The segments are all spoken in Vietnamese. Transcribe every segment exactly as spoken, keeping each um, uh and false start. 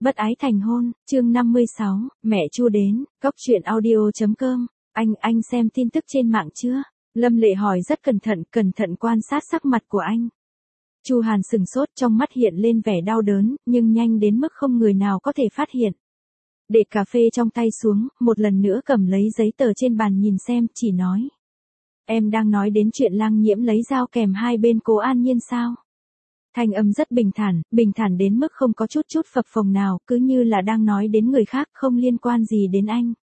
Bất ái thành hôn, chương năm mươi sáu, mẹ Chu đến, góc truyện audio.com, anh, anh xem tin tức trên mạng chưa? Lâm Lệ hỏi rất cẩn thận, cẩn thận quan sát sắc mặt của anh. Chu Hàn sừng sốt, trong mắt hiện lên vẻ đau đớn, nhưng nhanh đến mức không người nào có thể phát hiện. Để cà phê trong tay xuống, một lần nữa cầm lấy giấy tờ trên bàn nhìn xem, chỉ nói. Em đang nói đến chuyện Lang Nhiễm lấy dao kèm hai bên Cố An Nhiên sao? Thanh âm rất bình thản, bình thản đến mức không có chút chút phập phồng nào, cứ như là đang nói đến người khác, không liên quan gì đến anh.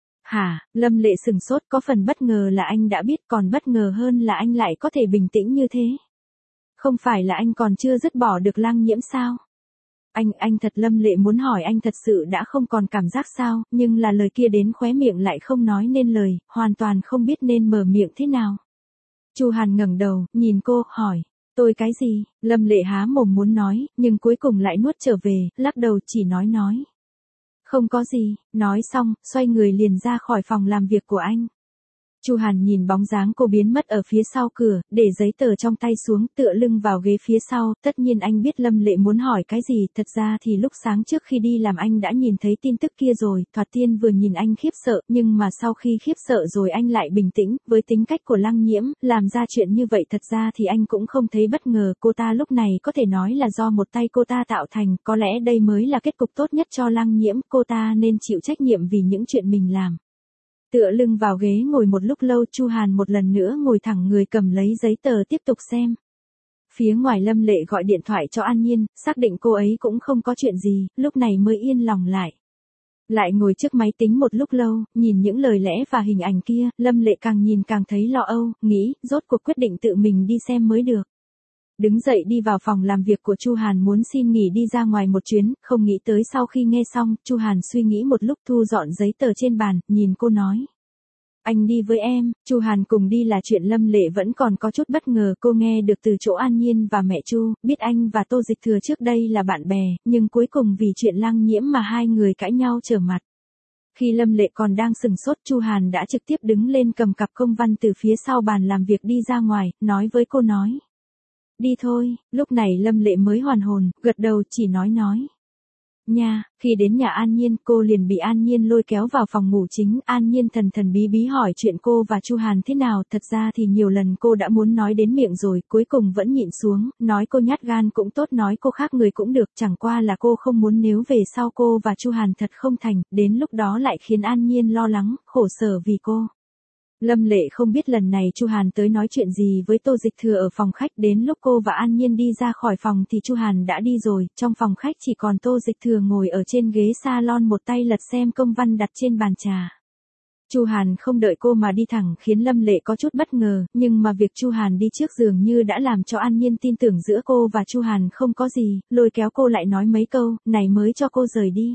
Hả? Lâm Lệ sừng sốt, có phần bất ngờ là anh đã biết, còn bất ngờ hơn là anh lại có thể bình tĩnh như thế. Không phải là anh còn chưa dứt bỏ được Lang Nhiễm sao? Anh, anh thật Lâm Lệ muốn hỏi anh thật sự đã không còn cảm giác sao, nhưng là lời kia đến khóe miệng lại không nói nên lời, hoàn toàn không biết nên mở miệng thế nào. Chu Hàn ngẩng đầu, nhìn cô, hỏi. Tôi cái gì? Lâm Lệ há mồm muốn nói, nhưng cuối cùng lại nuốt trở về, lắc đầu chỉ nói nói. Không có gì, nói xong, xoay người liền ra khỏi phòng làm việc của anh. Chu Hàn nhìn bóng dáng cô biến mất ở phía sau cửa, để giấy tờ trong tay xuống, tựa lưng vào ghế phía sau, tất nhiên anh biết Lâm Lệ muốn hỏi cái gì, thật ra thì lúc sáng trước khi đi làm anh đã nhìn thấy tin tức kia rồi, thoạt tiên vừa nhìn anh khiếp sợ, nhưng mà sau khi khiếp sợ rồi anh lại bình tĩnh, với tính cách của Lang Nhiễm, làm ra chuyện như vậy thật ra thì anh cũng không thấy bất ngờ, cô ta lúc này có thể nói là do một tay cô ta tạo thành, có lẽ đây mới là kết cục tốt nhất cho Lang Nhiễm, cô ta nên chịu trách nhiệm vì những chuyện mình làm. Tựa lưng vào ghế ngồi một lúc lâu, Chu Hàn một lần nữa ngồi thẳng người cầm lấy giấy tờ tiếp tục xem. Phía ngoài Lâm Lệ gọi điện thoại cho An Nhiên, xác định cô ấy cũng không có chuyện gì, lúc này mới yên lòng lại. Lại ngồi trước máy tính một lúc lâu, nhìn những lời lẽ và hình ảnh kia, Lâm Lệ càng nhìn càng thấy lo âu, nghĩ, rốt cuộc quyết định tự mình đi xem mới được. Đứng dậy đi vào phòng làm việc của Chu Hàn muốn xin nghỉ đi ra ngoài một chuyến, không nghĩ tới sau khi nghe xong, Chu Hàn suy nghĩ một lúc thu dọn giấy tờ trên bàn, nhìn cô nói. Anh đi với em, Chu Hàn cùng đi là chuyện Lâm Lệ vẫn còn có chút bất ngờ, cô nghe được từ chỗ An Nhiên và mẹ Chu, biết anh và Tô Dịch Thừa trước đây là bạn bè, nhưng cuối cùng vì chuyện Lang Nhiễm mà hai người cãi nhau trở mặt. Khi Lâm Lệ còn đang sừng sốt, Chu Hàn đã trực tiếp đứng lên cầm cặp công văn từ phía sau bàn làm việc đi ra ngoài, nói với cô nói. Đi thôi, lúc này Lâm Lệ mới hoàn hồn, gật đầu chỉ nói nói. Nha, khi đến nhà An Nhiên, cô liền bị An Nhiên lôi kéo vào phòng ngủ chính, An Nhiên thần thần bí bí hỏi chuyện cô và Chu Hàn thế nào, thật ra thì nhiều lần cô đã muốn nói đến miệng rồi, cuối cùng vẫn nhịn xuống, nói cô nhát gan cũng tốt, nói cô khác người cũng được, chẳng qua là cô không muốn nếu về sau cô và Chu Hàn thật không thành, đến lúc đó lại khiến An Nhiên lo lắng, khổ sở vì cô. Lâm Lệ không biết lần này Chu Hàn tới nói chuyện gì với Tô Dịch Thừa ở phòng khách, đến lúc cô và An Nhiên đi ra khỏi phòng thì Chu Hàn đã đi rồi, trong phòng khách chỉ còn Tô Dịch Thừa ngồi ở trên ghế salon một tay lật xem công văn đặt trên bàn trà. Chu Hàn không đợi cô mà đi thẳng khiến Lâm Lệ có chút bất ngờ, nhưng mà việc Chu Hàn đi trước dường như đã làm cho An Nhiên tin tưởng giữa cô và Chu Hàn không có gì, lôi kéo cô lại nói mấy câu, này mới cho cô rời đi.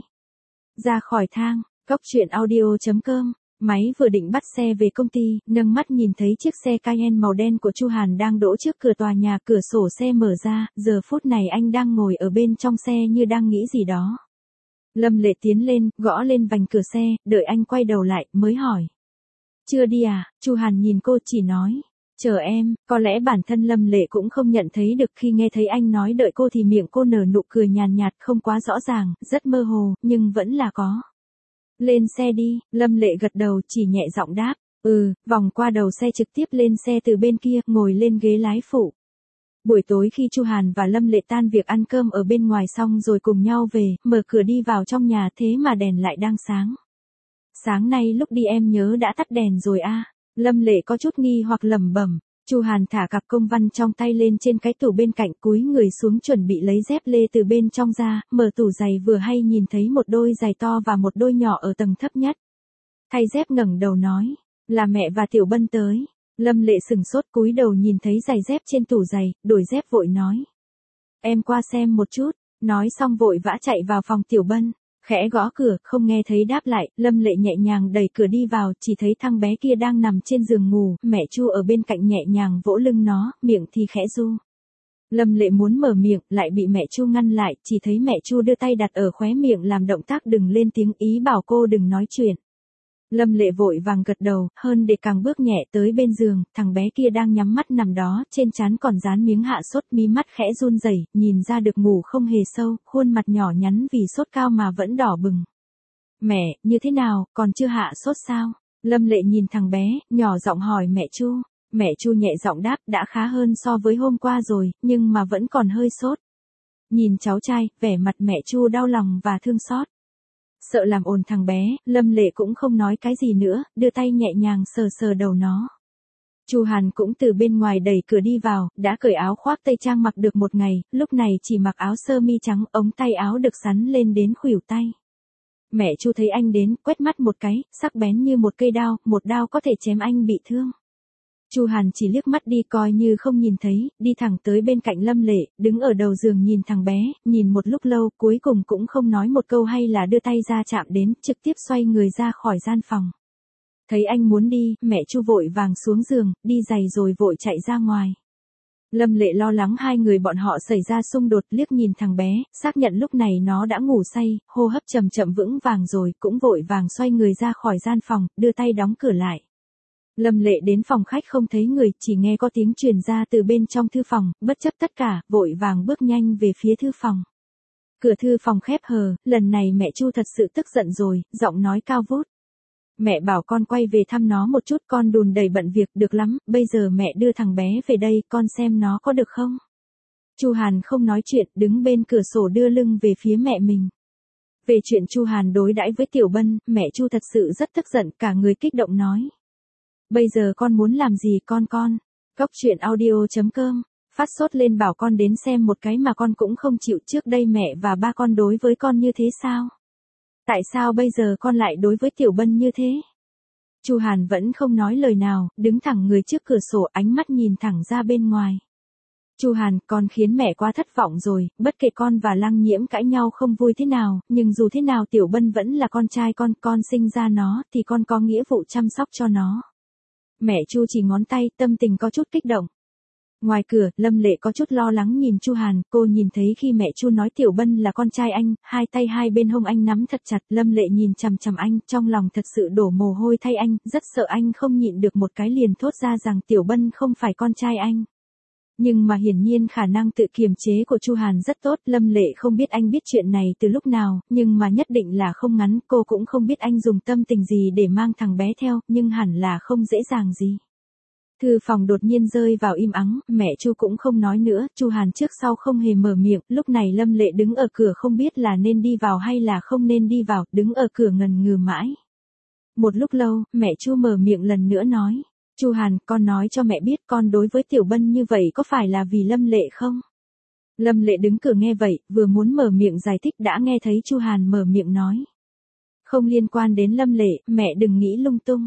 Ra khỏi thang, góc truyện audio.com. Máy vừa định bắt xe về công ty, nâng mắt nhìn thấy chiếc xe Cayenne màu đen của Chu Hàn đang đỗ trước cửa tòa nhà, cửa sổ xe mở ra, giờ phút này anh đang ngồi ở bên trong xe như đang nghĩ gì đó. Lâm Lệ tiến lên, gõ lên vành cửa xe, đợi anh quay đầu lại, mới hỏi. Chưa đi à? Chu Hàn nhìn cô chỉ nói. Chờ em, có lẽ bản thân Lâm Lệ cũng không nhận thấy được khi nghe thấy anh nói đợi cô thì miệng cô nở nụ cười nhàn nhạt, không quá rõ ràng, rất mơ hồ, nhưng vẫn là có. Lên xe đi, Lâm Lệ gật đầu chỉ nhẹ giọng đáp, ừ, vòng qua đầu xe trực tiếp lên xe từ bên kia, ngồi lên ghế lái phụ. Buổi tối khi Chu Hàn và Lâm Lệ tan việc ăn cơm ở bên ngoài xong rồi cùng nhau về, mở cửa đi vào trong nhà thế mà đèn lại đang sáng. Sáng nay lúc đi em nhớ đã tắt đèn rồi à? Lâm Lệ có chút nghi hoặc lẩm bẩm. Chu Hàn thả cặp công văn trong tay lên trên cái tủ bên cạnh, cúi người xuống chuẩn bị lấy dép lê từ bên trong ra, mở tủ giày vừa hay nhìn thấy một đôi giày to và một đôi nhỏ ở tầng thấp nhất. Thay dép ngẩng đầu nói, là mẹ và Tiểu Bân tới. Lâm Lệ sừng sốt cúi đầu nhìn thấy giày dép trên tủ giày, đổi dép vội nói. Em qua xem một chút, nói xong vội vã chạy vào phòng Tiểu Bân. Khẽ gõ cửa, không nghe thấy đáp lại, Lâm Lệ nhẹ nhàng đẩy cửa đi vào, chỉ thấy thằng bé kia đang nằm trên giường ngủ, mẹ Chu ở bên cạnh nhẹ nhàng vỗ lưng nó, miệng thì khẽ ru. Lâm Lệ muốn mở miệng, lại bị mẹ Chu ngăn lại, chỉ thấy mẹ Chu đưa tay đặt ở khóe miệng làm động tác đừng lên tiếng, ý bảo cô đừng nói chuyện. Lâm Lệ vội vàng gật đầu, hơn để càng bước nhẹ tới bên giường, thằng bé kia đang nhắm mắt nằm đó, trên trán còn dán miếng hạ sốt, mí mắt khẽ run rẩy, nhìn ra được ngủ không hề sâu, khuôn mặt nhỏ nhắn vì sốt cao mà vẫn đỏ bừng. Mẹ, như thế nào, còn chưa hạ sốt sao? Lâm Lệ nhìn thằng bé, nhỏ giọng hỏi mẹ Chu. Mẹ Chu nhẹ giọng đáp, đã khá hơn so với hôm qua rồi, nhưng mà vẫn còn hơi sốt. Nhìn cháu trai, vẻ mặt mẹ Chu đau lòng và thương xót. Sợ làm ồn thằng bé, Lâm Lệ cũng không nói cái gì nữa, đưa tay nhẹ nhàng sờ sờ đầu nó. Chu Hàn cũng từ bên ngoài đẩy cửa đi vào, đã cởi áo khoác tây trang mặc được một ngày, lúc này chỉ mặc áo sơ mi trắng, ống tay áo được xắn lên đến khuỷu tay. Mẹ Chu thấy anh đến, quét mắt một cái, sắc bén như một cây đao, một đao có thể chém anh bị thương. Chu Hàn chỉ liếc mắt đi coi như không nhìn thấy, đi thẳng tới bên cạnh Lâm Lệ, đứng ở đầu giường nhìn thằng bé, nhìn một lúc lâu, cuối cùng cũng không nói một câu hay là đưa tay ra chạm đến, trực tiếp xoay người ra khỏi gian phòng. Thấy anh muốn đi, mẹ Chu vội vàng xuống giường, đi giày rồi vội chạy ra ngoài. Lâm Lệ lo lắng hai người bọn họ xảy ra xung đột, liếc nhìn thằng bé, xác nhận lúc này nó đã ngủ say, hô hấp chậm chậm vững vàng rồi, cũng vội vàng xoay người ra khỏi gian phòng, đưa tay đóng cửa lại. Lâm Lệ đến phòng khách không thấy người, chỉ nghe có tiếng truyền ra từ bên trong thư phòng, bất chấp tất cả, vội vàng bước nhanh về phía thư phòng. Cửa thư phòng khép hờ, lần này mẹ Chu thật sự tức giận rồi, giọng nói cao vút. Mẹ bảo con quay về thăm nó một chút, con đùn đầy bận việc, được lắm, bây giờ mẹ đưa thằng bé về đây, con xem nó có được không? Chu Hàn không nói chuyện, đứng bên cửa sổ đưa lưng về phía mẹ mình. Về chuyện Chu Hàn đối đãi với Tiểu Bân, mẹ Chu thật sự rất tức giận, cả người kích động nói. Bây giờ con muốn làm gì con con? Cóc truyện audio chấm com, phát sốt lên bảo con đến xem một cái mà con cũng không chịu, trước đây mẹ và ba con đối với con như thế sao? Tại sao bây giờ con lại đối với Tiểu Bân như thế? Chu Hàn vẫn không nói lời nào, đứng thẳng người trước cửa sổ, ánh mắt nhìn thẳng ra bên ngoài. Chu Hàn, con khiến mẹ quá thất vọng rồi, bất kể con và Lăng Nhiễm cãi nhau không vui thế nào, nhưng dù thế nào Tiểu Bân vẫn là con trai con, con sinh ra nó, thì con có nghĩa vụ chăm sóc cho nó. Mẹ Chu chỉ ngón tay, tâm tình có chút kích động. Ngoài cửa, Lâm Lệ có chút lo lắng nhìn Chu Hàn, cô nhìn thấy khi mẹ Chu nói Tiểu Bân là con trai anh, hai tay hai bên hông anh nắm thật chặt, Lâm Lệ nhìn chằm chằm anh, trong lòng thật sự đổ mồ hôi thay anh, rất sợ anh không nhịn được một cái liền thốt ra rằng Tiểu Bân không phải con trai anh. Nhưng mà hiển nhiên khả năng tự kiềm chế của Chu Hàn rất tốt, Lâm Lệ không biết anh biết chuyện này từ lúc nào, nhưng mà nhất định là không ngắn, cô cũng không biết anh dùng tâm tình gì để mang thằng bé theo, nhưng hẳn là không dễ dàng gì. Thư phòng đột nhiên rơi vào im ắng, mẹ Chu cũng không nói nữa, Chu Hàn trước sau không hề mở miệng, lúc này Lâm Lệ đứng ở cửa không biết là nên đi vào hay là không nên đi vào, đứng ở cửa ngần ngừ mãi. Một lúc lâu, mẹ Chu mở miệng lần nữa nói. Chu Hàn, con nói cho mẹ biết con đối với Tiểu Bân như vậy có phải là vì Lâm Lệ không? Lâm Lệ đứng cửa nghe vậy, vừa muốn mở miệng giải thích đã nghe thấy Chu Hàn mở miệng nói. Không liên quan đến Lâm Lệ, mẹ đừng nghĩ lung tung.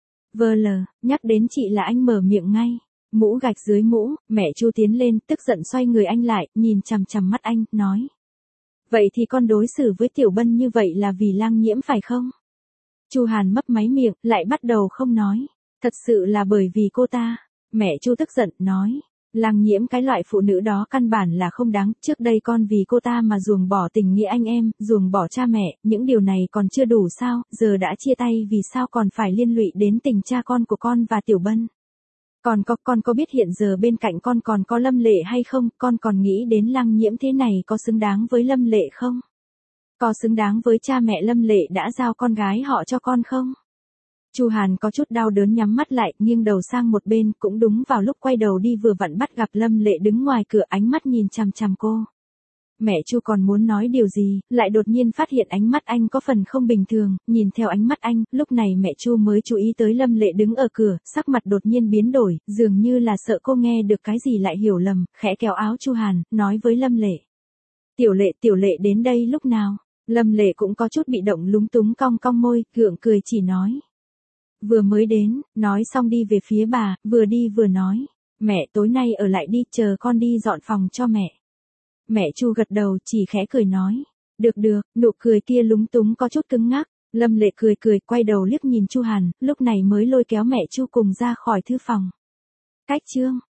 Vơ lờ, nhắc đến chị là anh mở miệng ngay. Mũ gạch dưới mũ, mẹ Chu tiến lên, tức giận xoay người anh lại, nhìn chằm chằm mắt anh, nói. Vậy thì con đối xử với Tiểu Bân như vậy là vì Lăng Nhiễm phải không? Chu Hàn mấp máy miệng, lại bắt đầu không nói. Thật sự là bởi vì cô ta. Mẹ Chu tức giận, nói. Lăng Nhiễm cái loại phụ nữ đó căn bản là không đáng, trước đây con vì cô ta mà ruồng bỏ tình nghĩa anh em, ruồng bỏ cha mẹ, những điều này còn chưa đủ sao, giờ đã chia tay vì sao còn phải liên lụy đến tình cha con của con và Tiểu Bân. Còn có, con có biết hiện giờ bên cạnh con còn có Lâm Lệ hay không, con còn nghĩ đến Lăng Nhiễm thế này có xứng đáng với Lâm Lệ không? Có xứng đáng với cha mẹ Lâm Lệ đã giao con gái họ cho con không? Chu Hàn có chút đau đớn nhắm mắt lại, nghiêng đầu sang một bên, cũng đúng vào lúc quay đầu đi vừa vặn bắt gặp Lâm Lệ đứng ngoài cửa, ánh mắt nhìn chằm chằm cô. Mẹ Chu còn muốn nói điều gì, lại đột nhiên phát hiện ánh mắt anh có phần không bình thường, nhìn theo ánh mắt anh, lúc này mẹ Chu mới chú ý tới Lâm Lệ đứng ở cửa, sắc mặt đột nhiên biến đổi, dường như là sợ cô nghe được cái gì lại hiểu lầm, khẽ kéo áo Chu Hàn, nói với Lâm Lệ. Tiểu Lệ, Tiểu Lệ đến đây lúc nào? Lâm Lệ cũng có chút bị động lúng túng cong cong môi, gượng cười chỉ nói. Vừa mới đến, nói xong đi về phía bà, vừa đi vừa nói. Mẹ tối nay ở lại đi, chờ con đi dọn phòng cho mẹ. Mẹ Chu gật đầu chỉ khẽ cười nói. Được được, nụ cười kia lúng túng có chút cứng ngắc. Lâm Lệ cười cười, quay đầu liếc nhìn Chu Hàn, lúc này mới lôi kéo mẹ Chu cùng ra khỏi thư phòng. Cách chương.